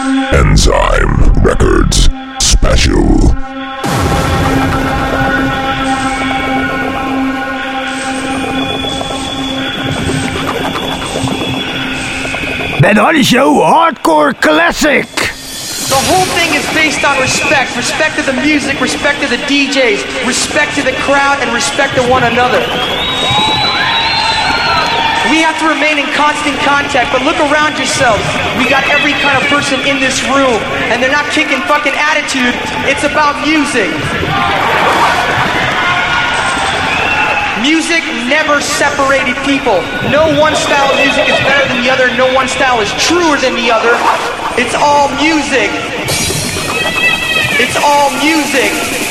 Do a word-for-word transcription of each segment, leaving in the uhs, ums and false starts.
Enzyme Records Special. Ben Holly Show Hardcore Classic. The whole thing is based on respect. Respect to the music, respect to the D Js, respect to the crowd, and respect to one another. We have to remain in constant contact, but look around yourselves. We got every kind of person in this room, and they're not kicking fucking attitude. It's about music. Music never separated people. No one style of music is better than the other. No one style is truer than the other. It's all music. It's all music.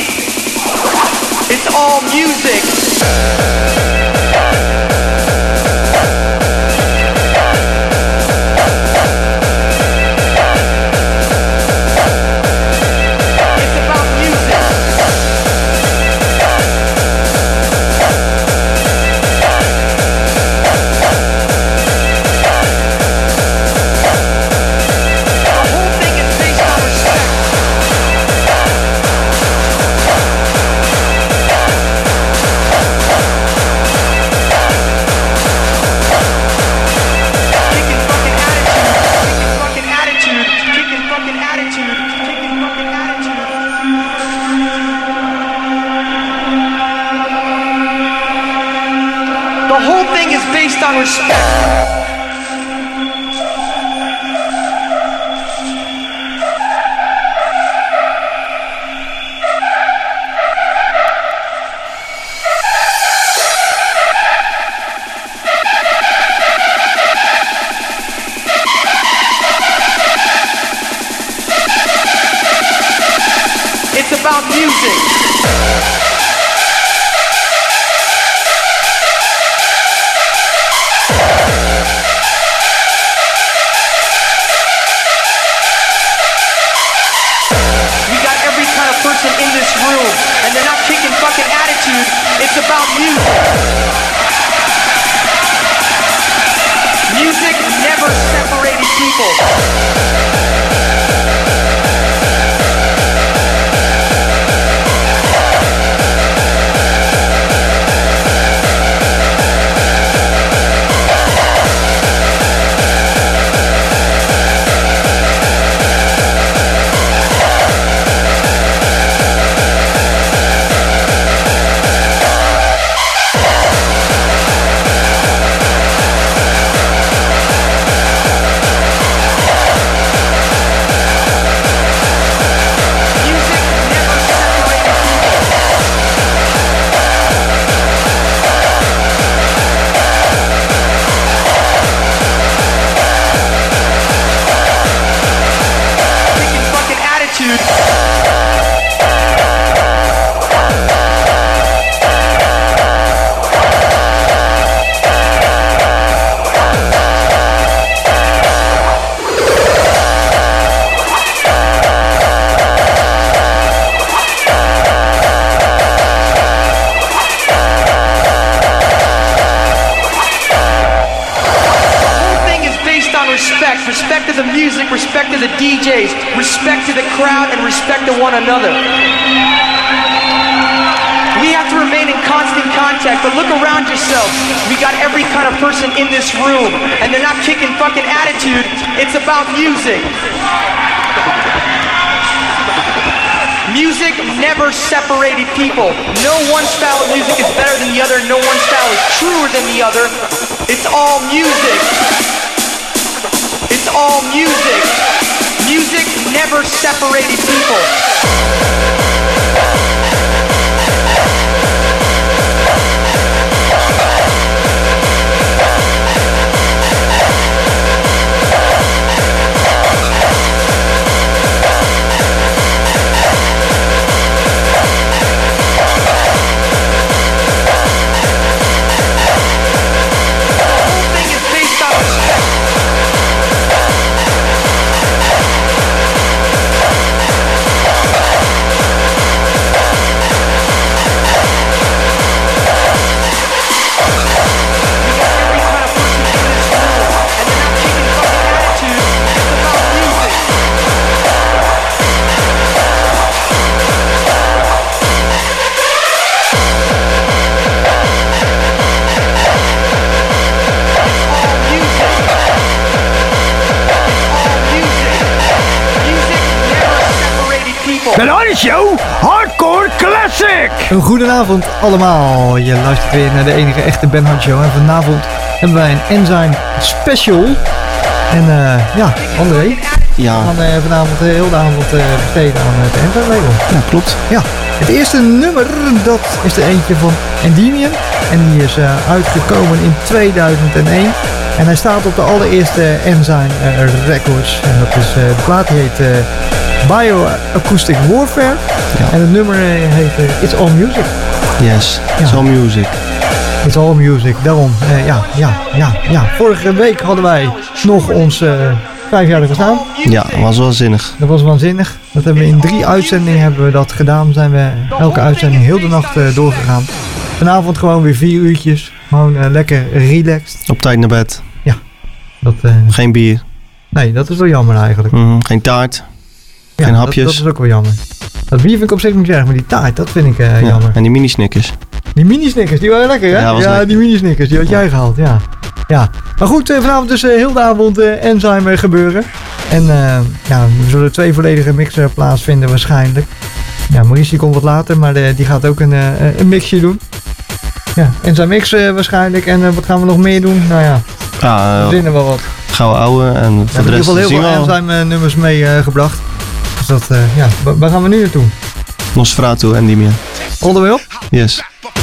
It's all music. On respect. It's about music. It's about music. Music never separated people. Respect to the music, respect to the D Js, respect to the crowd, and respect to one another. We have to remain in constant contact, but look around yourselves. We got every kind of person in this room, and they're not kicking fucking attitude. It's about music. Music never separated people. No one style of music is better than the other. No one style is truer than the other. It's all music. It's all music. Music never separated people. The Donny Show Hardcore Classic. Een goedenavond allemaal. Je luistert weer naar de enige echte Ben Hart Show. En vanavond hebben wij een Enzyme Special. En uh, ja, André. Ja. We gaan uh, vanavond uh, heel de avond uh, besteden aan uh, het Enzyme label. Ja, klopt. Ja. Het eerste nummer, dat is er eentje van Endymion. En die is uh, uitgekomen in tweeduizend één. En hij staat op de allereerste Enzyme uh, Records. En dat is, uh, de plaat die heet uh, Bioacoustic Warfare. Ja. En het nummer uh, heet uh, It's All Music. Yes, It's Ja. All Music. It's All Music, daarom. Uh, ja, ja, ja, ja. Vorige week hadden wij nog ons uh, vijfjarig bestaan. Ja, was wel zinnig. Dat was waanzinnig. Dat hebben we in drie uitzendingen hebben we dat gedaan. Zijn we elke uitzending heel de nacht uh, doorgegaan. Vanavond gewoon weer vier uurtjes. Gewoon uh, lekker relaxed. Op tijd naar bed. Dat, uh, Geen bier. nee, dat is wel jammer eigenlijk. Mm, geen taart. Ja, geen dat- hapjes. Dat, is ook wel jammer. Dat bier vind ik op zich niet erg, maar die taart, dat vind ik uh, Ja, jammer. en die mini-snickers. Die mini-snickers, die waren lekker hè? Ja, was lekker. die mini-snickers, die had jij gehaald, ja. Ja, maar goed, uh, vanavond dus uh, heel de avond uh, Enzyme uh, gebeuren. En uh, ja, we zullen twee volledige mixen plaatsvinden waarschijnlijk. Ja, Maurice die komt wat later, maar uh, die gaat ook een, uh, een mixje doen. Ja, Enzyme mix uh, waarschijnlijk. En uh, wat gaan we nog meer doen? Nou ja, Ja, we uh, verzinnen wel wat. gouden ouwe. En We voor hebben de in ieder rest geval heel zien veel we al. Enzyme uh, nummers meegebracht. dus dat, uh, ja, wa- waar gaan we nu naartoe? Nosferatu en Endymion. All the way op? Yes.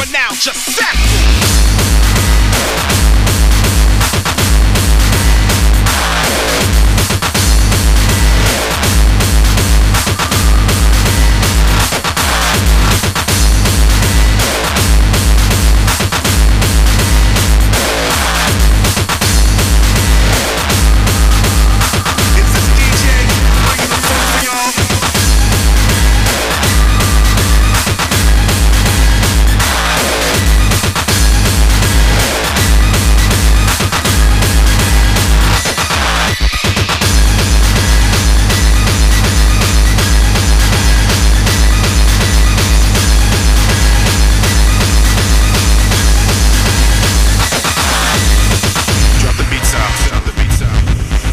Drop the beats out. Drop the beats out.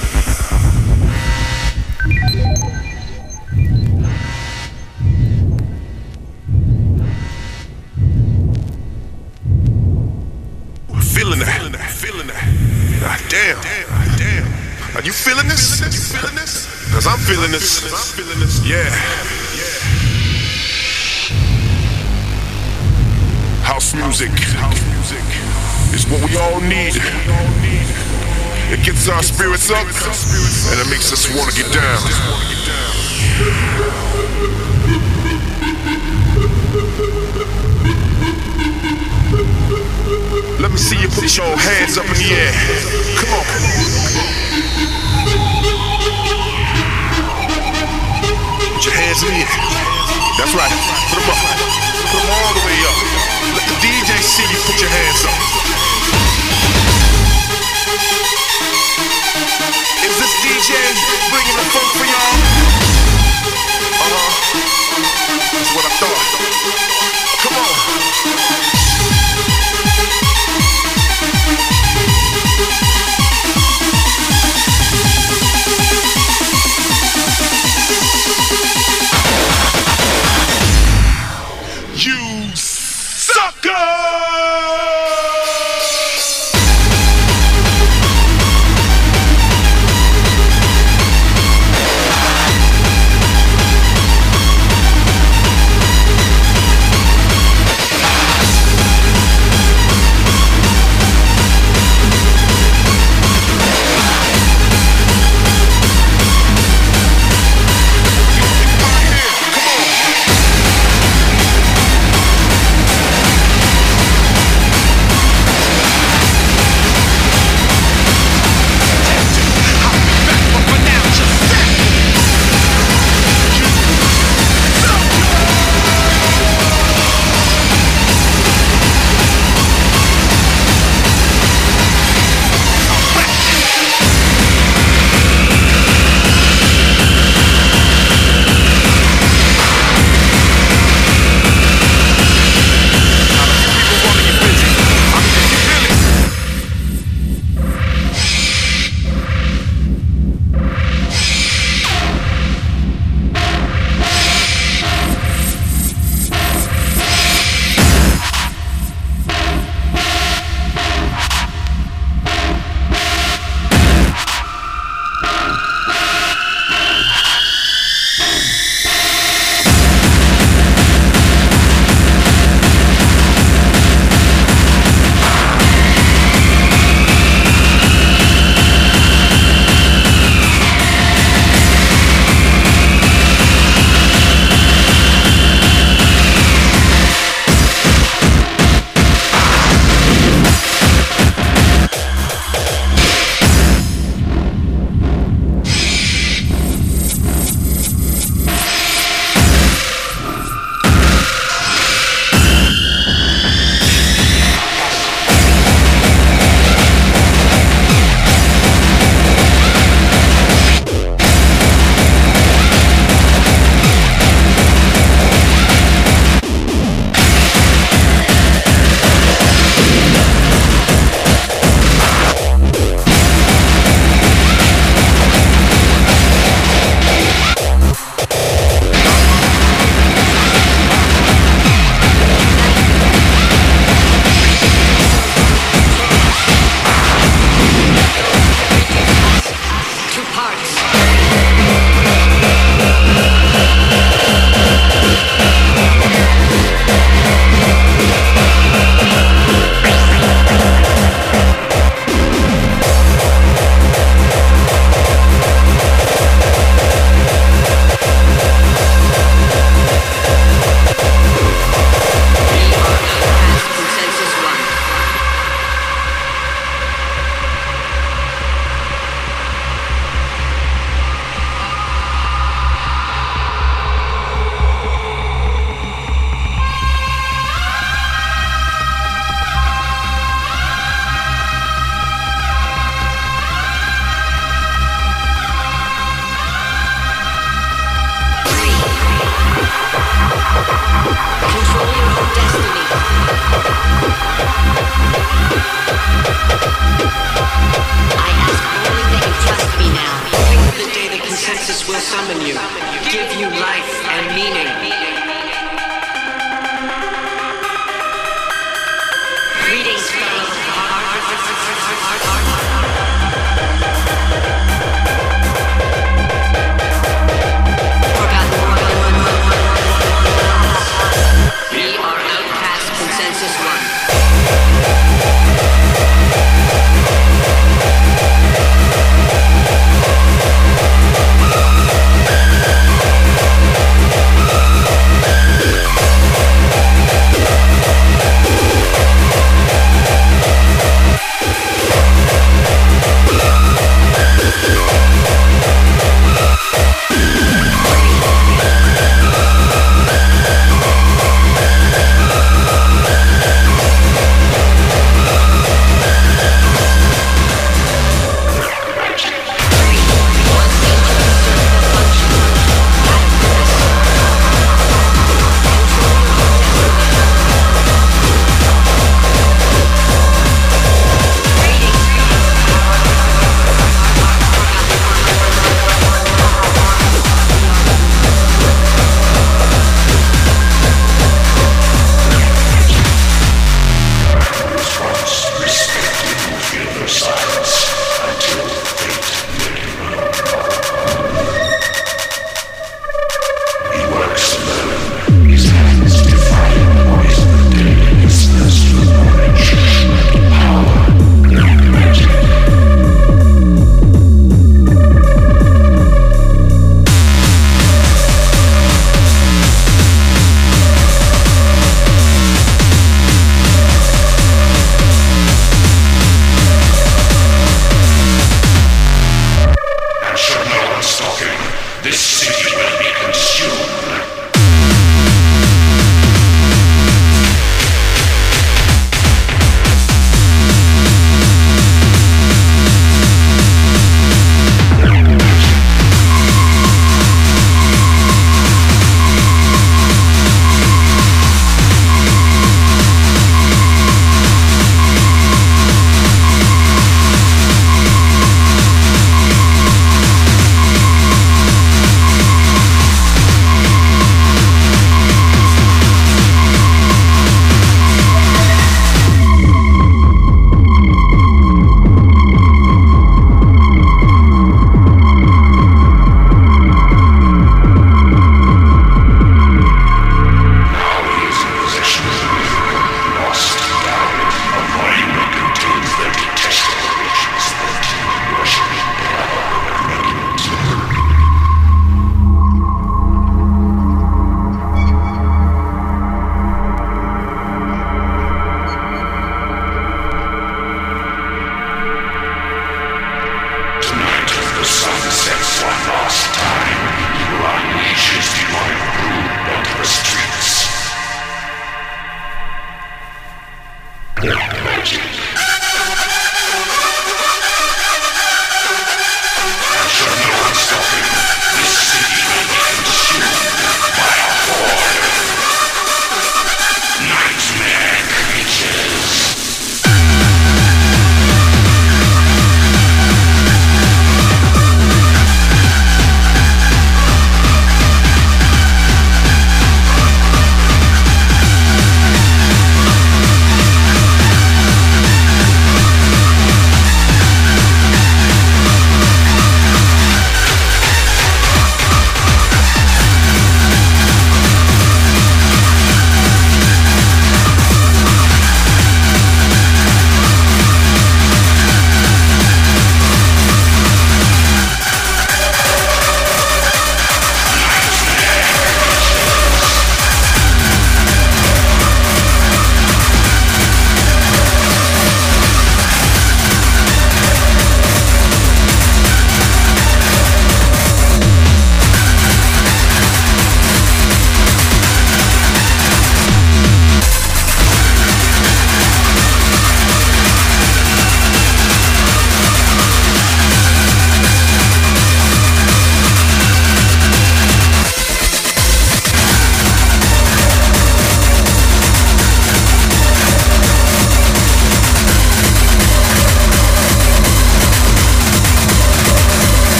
Feeling that, feeling that. Ah, damn, damn. Are you feeling this? You feeling this? Cause I'm feeling this. I'm feeling this. Yeah. House music. House music is what we all need. It gets our spirits up and it makes us wanna get down. Let me see you put your hands up in the air. Come on. Put your hands in the air. That's right. Put them up. Put them all the way up. Let the D J see you put your hands up. Is this D J bringing the funk for y'all? Uh-huh. That's what I thought. Come on. You sucker!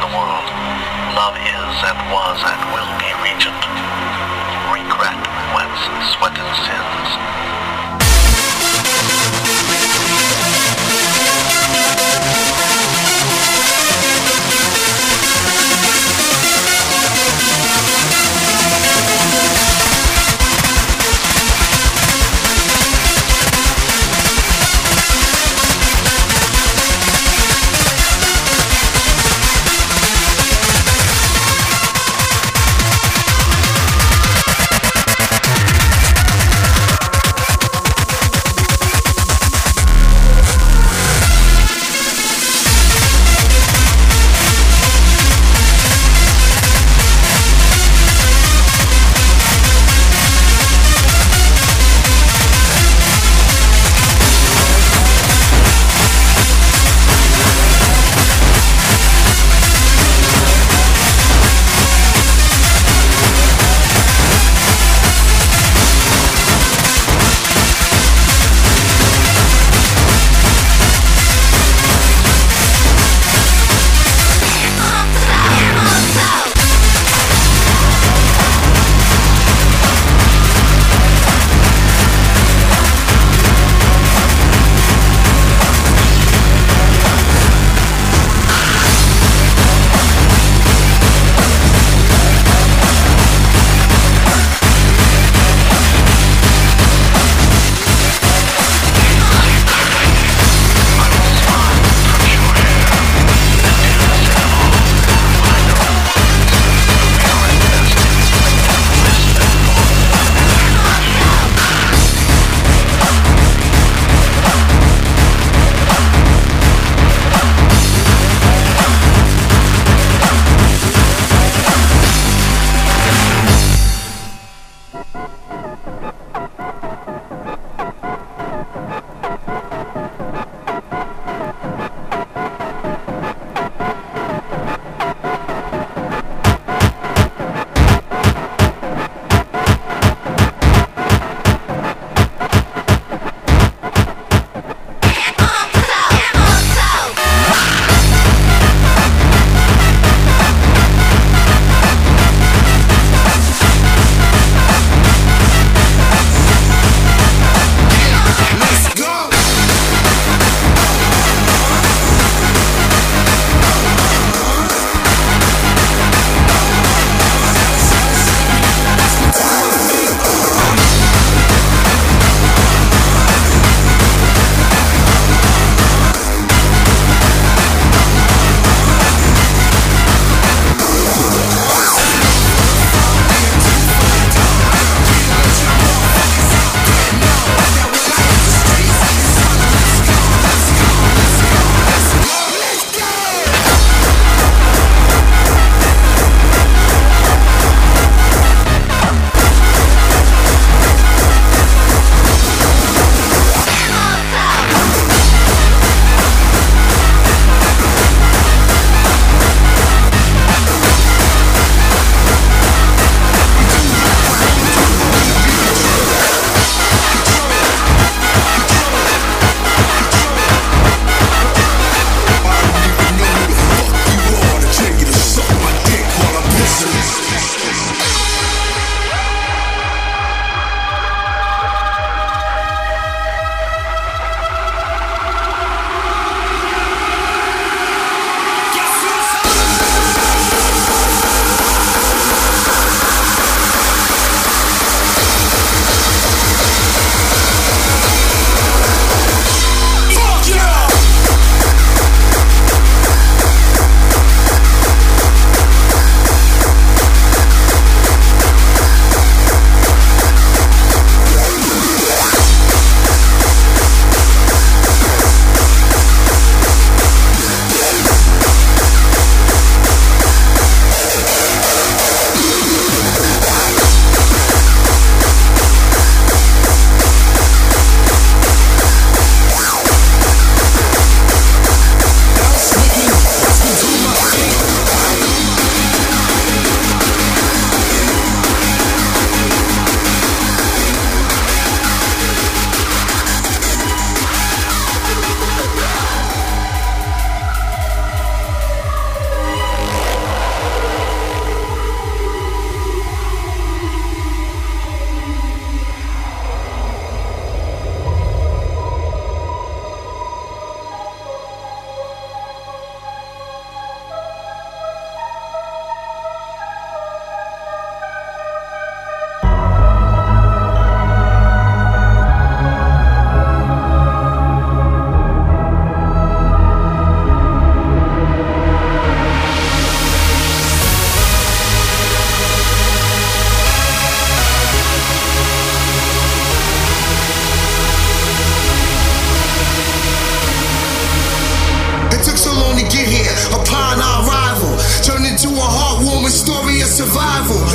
the world. Love is and was and will be regent. Regret whence sweat and sins.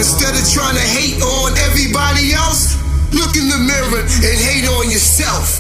Instead of trying to hate on everybody else, look in the mirror and hate on yourself.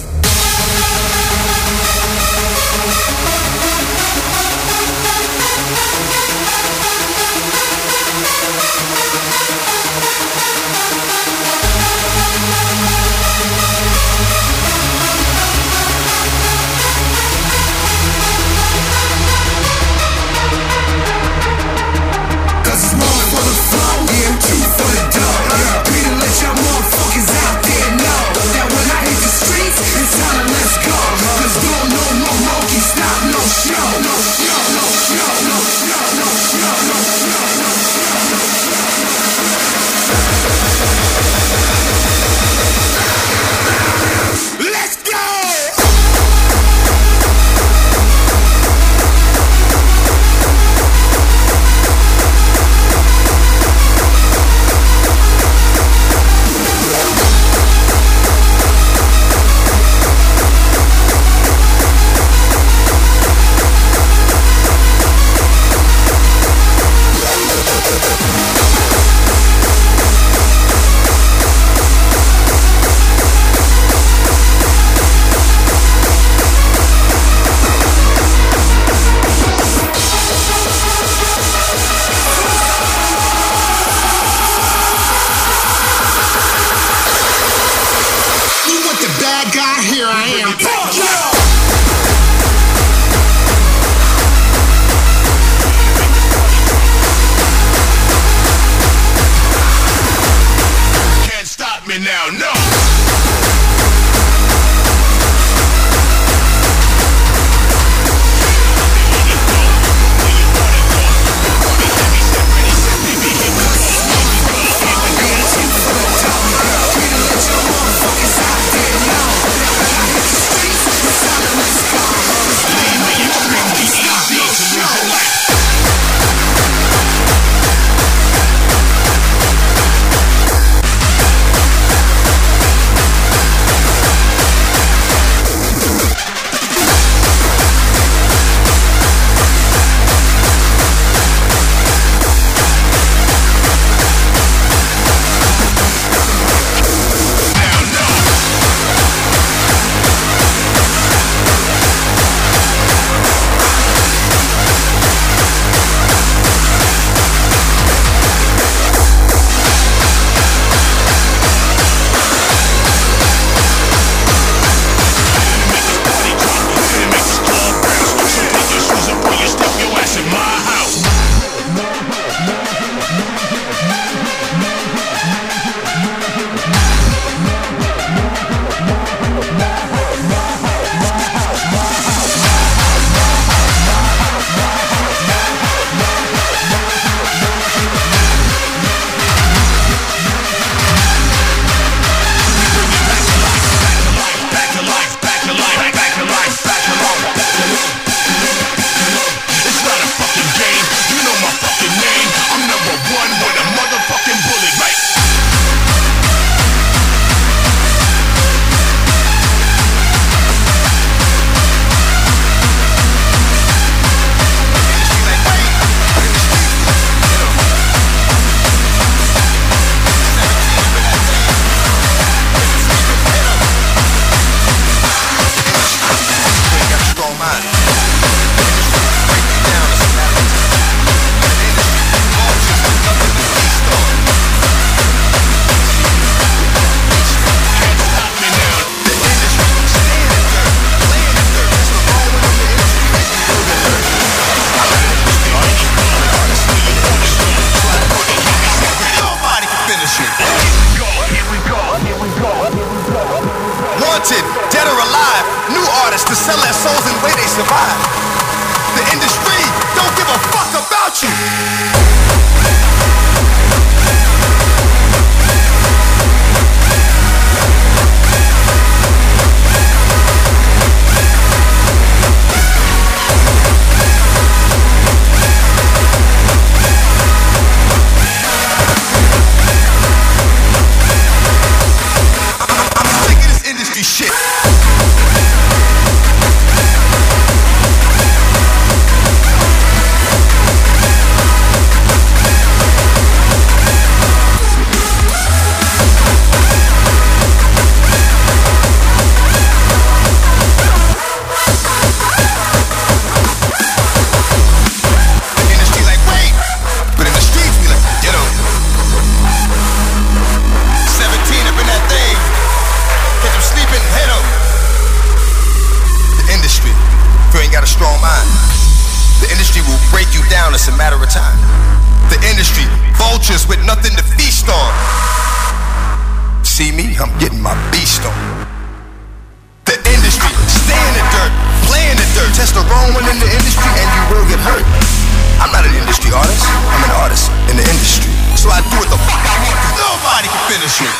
getting my beast on. The industry, stay in the dirt, play in the dirt. Testosterone in the industry and you will get hurt. I'm not an industry artist, I'm an artist in the industry. So I do what the fuck I want, cause nobody can finish me.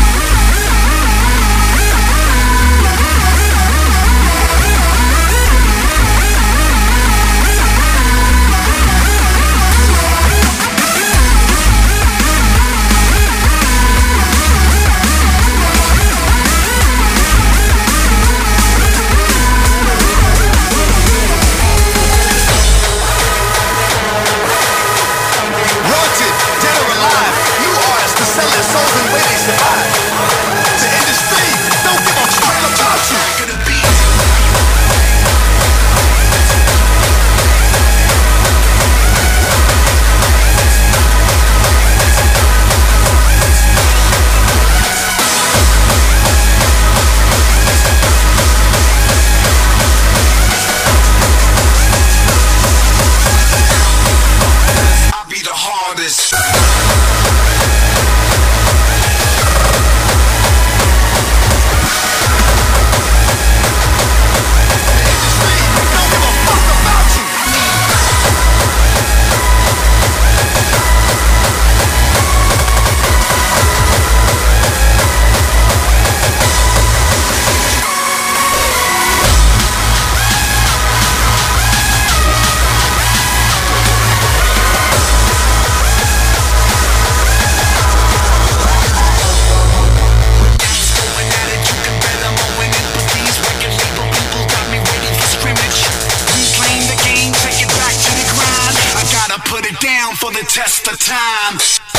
Test the time.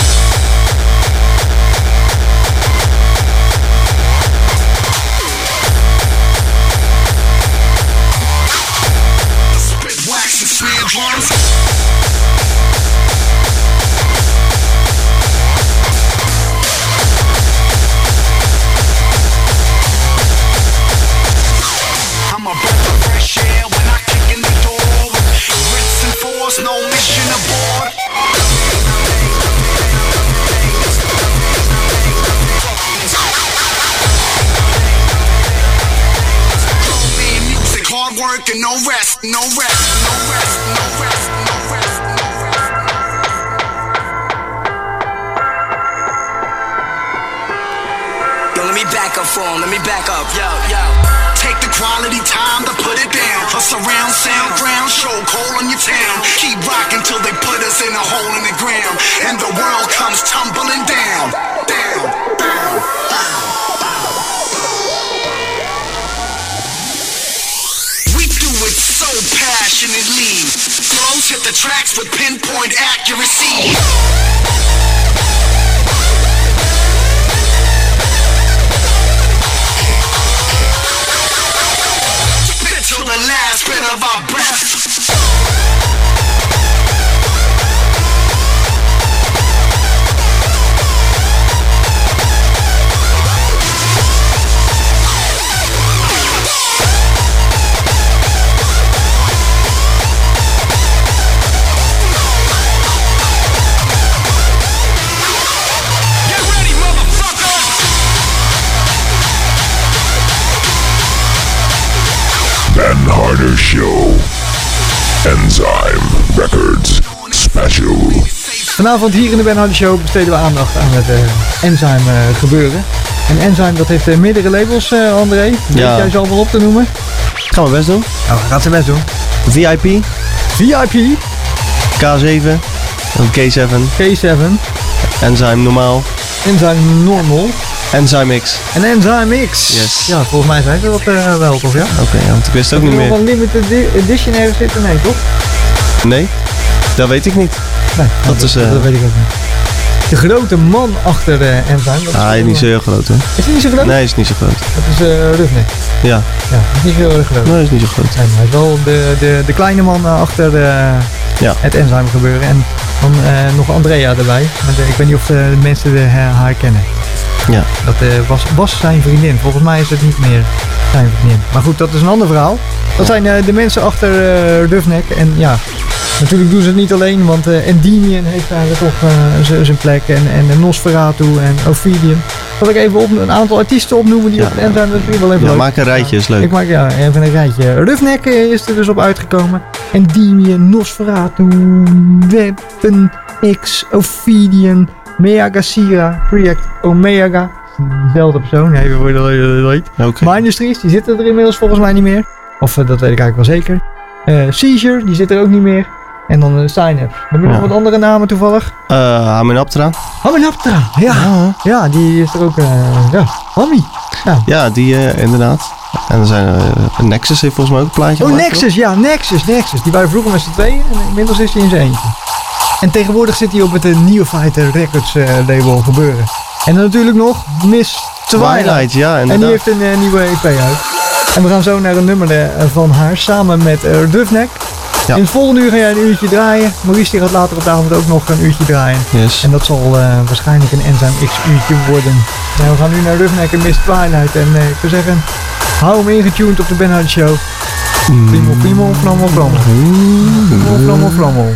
Spit wax and snare drums. I'm a breath of fresh air when I kick in the door with grits and force, no mission aboard. Hard work and no rest, no rest, no rest, no rest, no rest, no rest. Yo, let me back up for him, let me back up, yo, yo. Take the quality time to put it down. A surround sound ground, show cold on your town. Keep rocking till they put us in a hole in the ground. And the world comes tumbling down, down, down, down. So passionately, flows hit the tracks with pinpoint accuracy. Spit till the last bit of our breath. Ben Harder Show. Enzyme Records Special. Vanavond hier in de Ben Harder Show besteden we aandacht aan het uh, Enzyme uh, gebeuren. En Enzyme dat heeft uh, meerdere labels, uh, André. Weet ja. jij ze allemaal op te noemen? Ik ga mijn best doen. Nou, gaat ze best doen. V I P. V I P. K zeven. K zeven. K zeven. Enzyme normaal. Enzyme normal. Enzyme X. En Enzyme X. Yes. Ja, volgens mij zijn ze dat uh, wel, toch? Ja? Oké, okay, ja, want ik wist ook Heb niet meer. Heb je nog een limited edition ergens zitten? Nee, toch? Nee, dat weet ik niet. Nee, dat, dat, is, uh... dat weet ik ook niet. De grote man achter de uh, Enzyme. Ah, hij is niet zo heel groot, hè? Is hij niet zo groot? Nee, hij is niet zo groot. Dat is uh, Roughneck. Ja. Ja, dat is niet zo heel erg groot. Nee, hij is niet zo groot. Nee, maar hij is wel de, de, de kleine man uh, achter de, ja. het Enzyme gebeuren. En dan uh, nog Andrea erbij. Maar de, ik weet niet of uh, de mensen de, uh, haar kennen. Ja. Dat uh, was, was zijn vriendin. Volgens mij is het niet meer zijn vriendin. Maar goed, dat is een ander verhaal. Dat zijn uh, de mensen achter uh, Roughneck. En ja, natuurlijk doen ze het niet alleen. Want uh, Endymion heeft eigenlijk toch uh, zijn plek. En, en Nosferatu en Ophidian. Zal ik even op, een aantal artiesten opnoemen die Ja. op het Enzyme, dat vind ik wel even Ja, leuk. maak een rijtje, is leuk. Ik maak ja, even een rijtje. Roughneck eh, is er dus op uitgekomen. Endymion, Nosferatu, Weapon X, Ophidian, Meagasira, Project Omega. Dezelfde persoon, even voor je dat weet. Oké. Mindustries, die zitten er inmiddels volgens mij niet meer. Of uh, dat weet ik eigenlijk wel zeker. Uh, Seizure, die zit er ook niet meer. En dan uh, Synapse. Heb je Ja. nog wat andere namen toevallig? Uh, Haminaptra. Haminaptra, ja. Ja. Ja, die is er ook. Uh, ja, Hami. Ja. Ja, die uh, inderdaad. En er zijn uh, Nexus heeft volgens mij ook een plaatje Oh, gemaakt, Nexus, ja, Nexus, Nexus. Die waren vroeger met z'n tweeën en inmiddels is hij in zijn eentje. En tegenwoordig zit hij op het uh, Neophyte Records uh, label gebeuren. En dan natuurlijk nog Miss Twilight. Twilight, ja, inderdaad. En die heeft een uh, nieuwe E P uit. En we gaan zo naar een nummer uh, van haar samen met uh, Roughneck. Ja. In het volgende uur ga jij een uurtje draaien. Maurice die gaat later op de avond ook nog een uurtje draaien. Yes. En dat zal uh, waarschijnlijk een Enzyme X uurtje worden. Nou, we gaan nu naar Roughneck en Miss Twilight. En uh, ik zou zeggen, hou hem ingetuned op de Ben Hart Show. Flimmel, flimmel, flammel, flammel. Flimmel, flammel, flammel.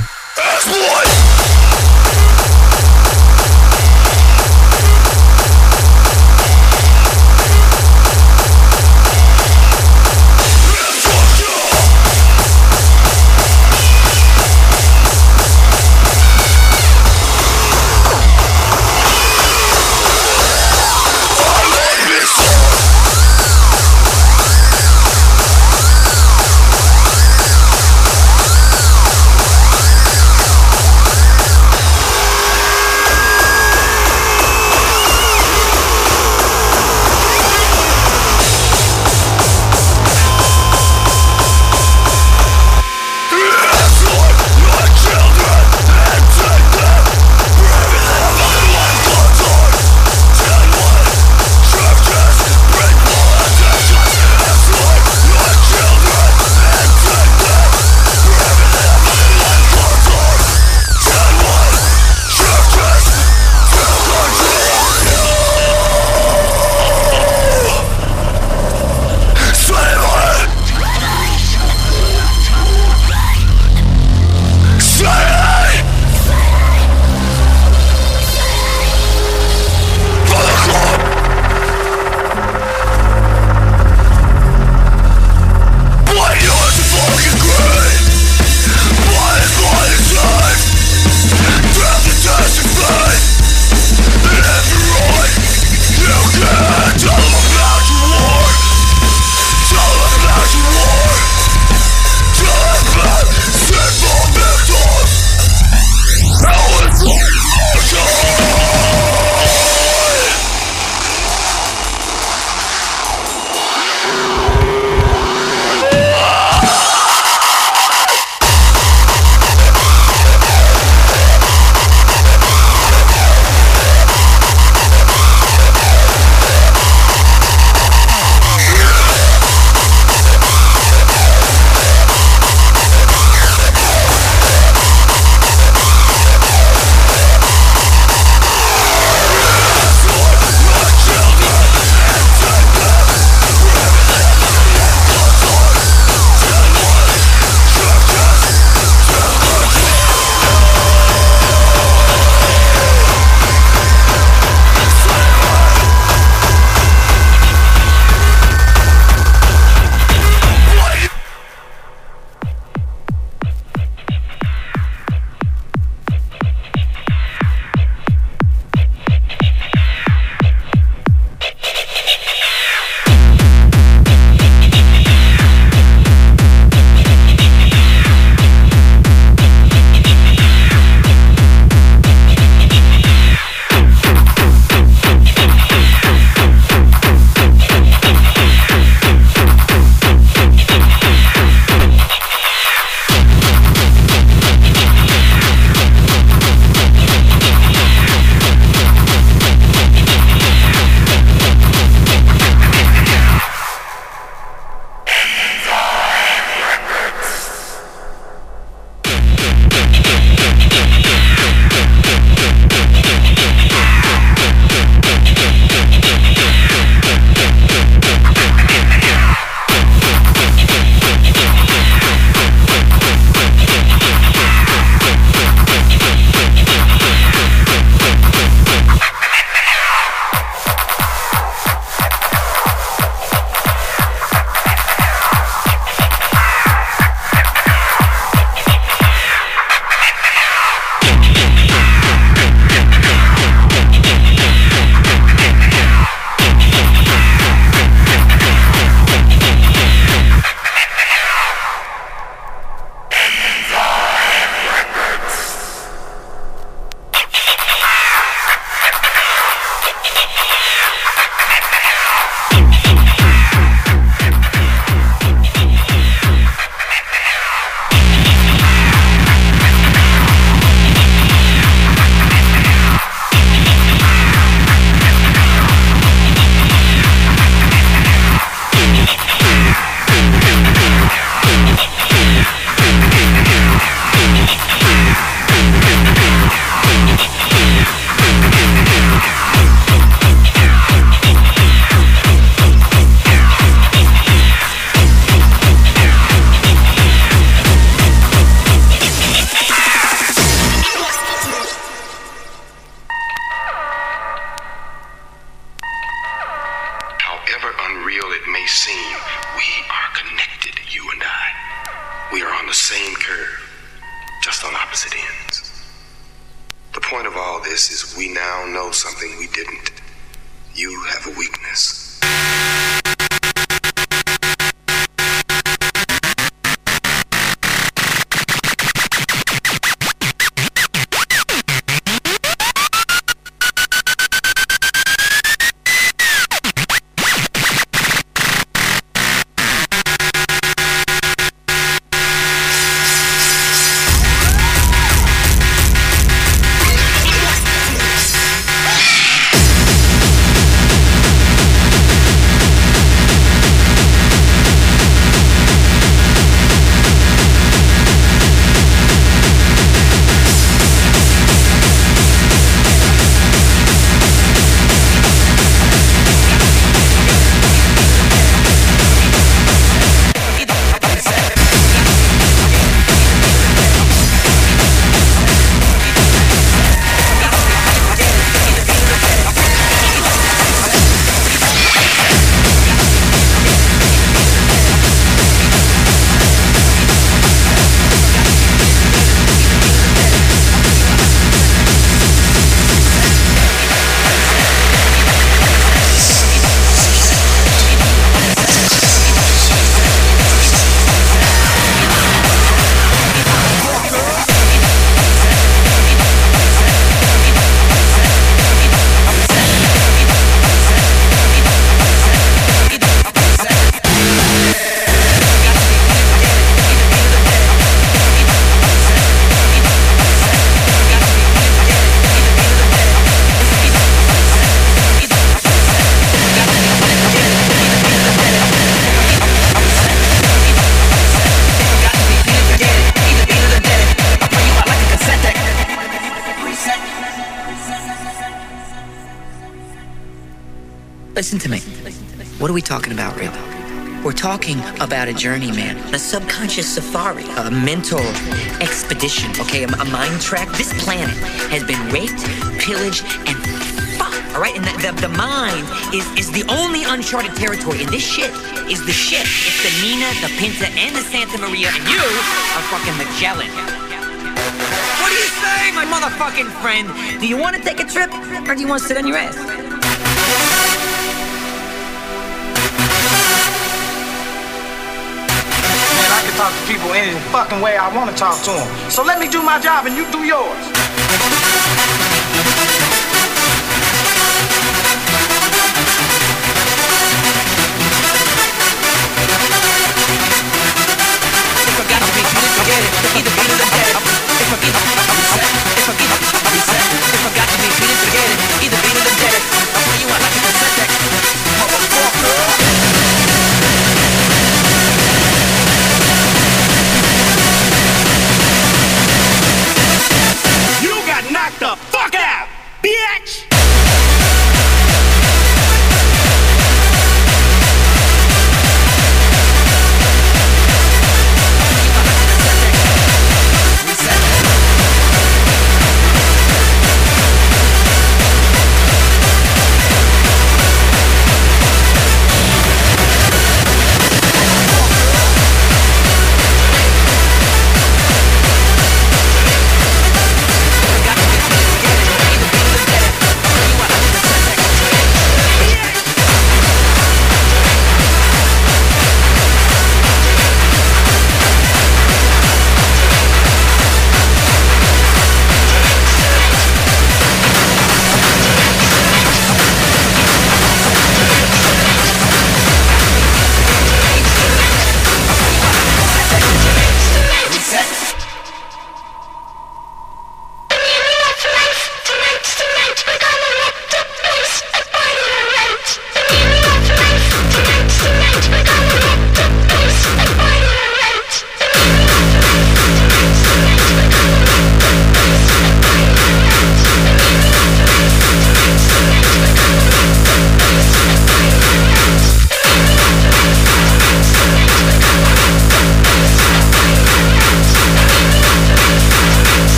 Let's this is we now know something we didn't. You have a weakness. Listen to me. What are we talking about, really? We're talking about a journey, man. A subconscious safari. A mental expedition, okay? A, a mind track. This planet has been raped, pillaged, and fucked, all right? And the, the, the mind is, is the only uncharted territory. And this shit is the ship. It's the Nina, the Pinta, and the Santa Maria, and you are fucking Magellan. What do you say, my motherfucking friend? Do you want to take a trip, or do you want to sit on your ass? Talk to people any fucking way I want to talk to them. So let me do my job and you do yours.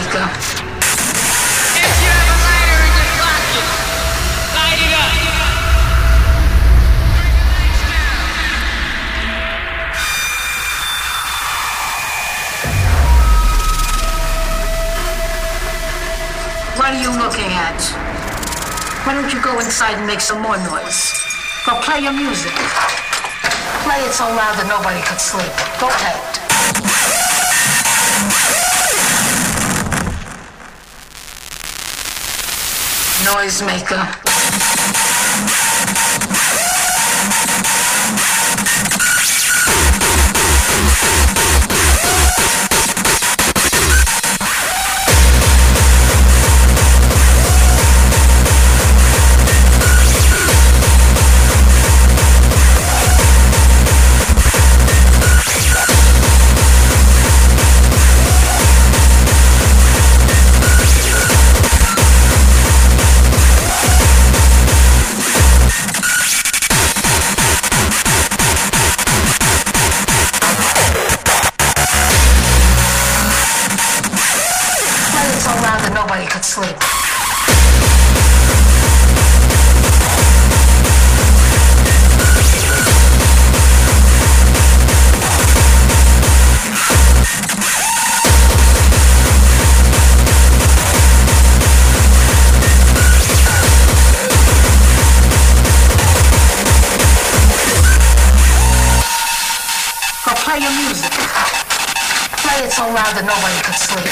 Noisemaker. If you have a lighter in your pocket, light it up. What are you looking at? Why don't you go inside and make some more noise? Go play your music. Play it so loud that nobody could sleep. Go ahead. Noisemaker. Nobody could sleep. Go play your music. Play it so loud that nobody could sleep.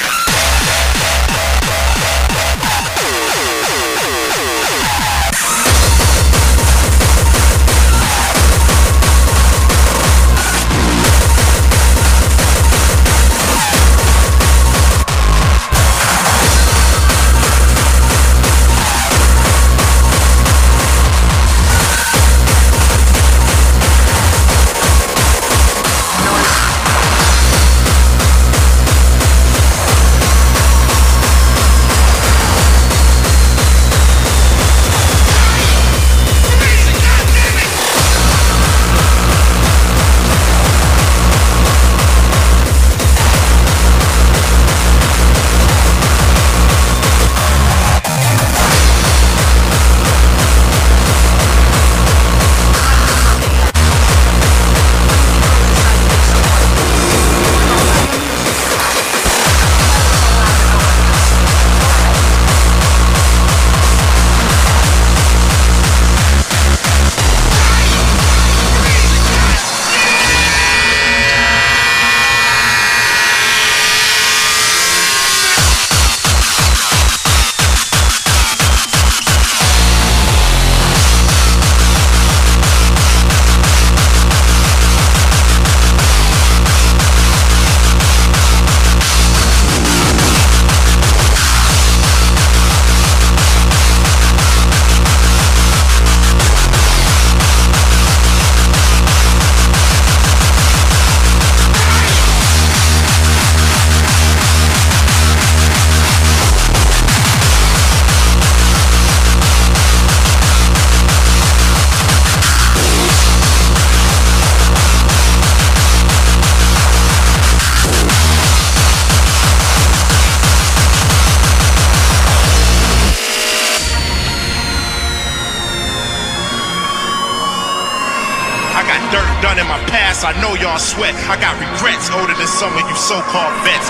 done in my past, I know y'all sweat. I got regrets older than some of you so-called vets.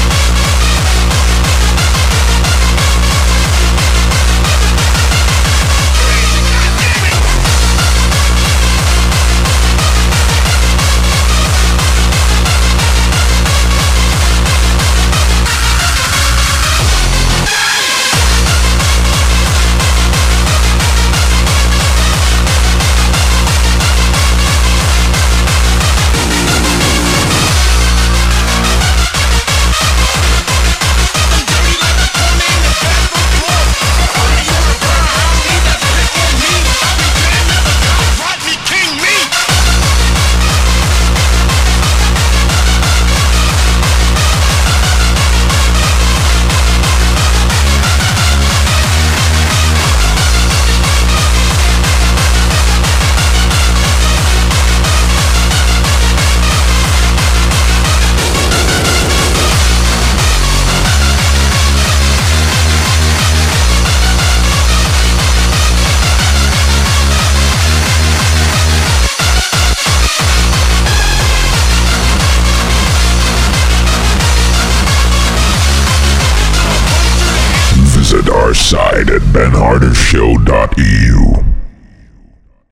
We'll be right back. website at ben harder show dot e u.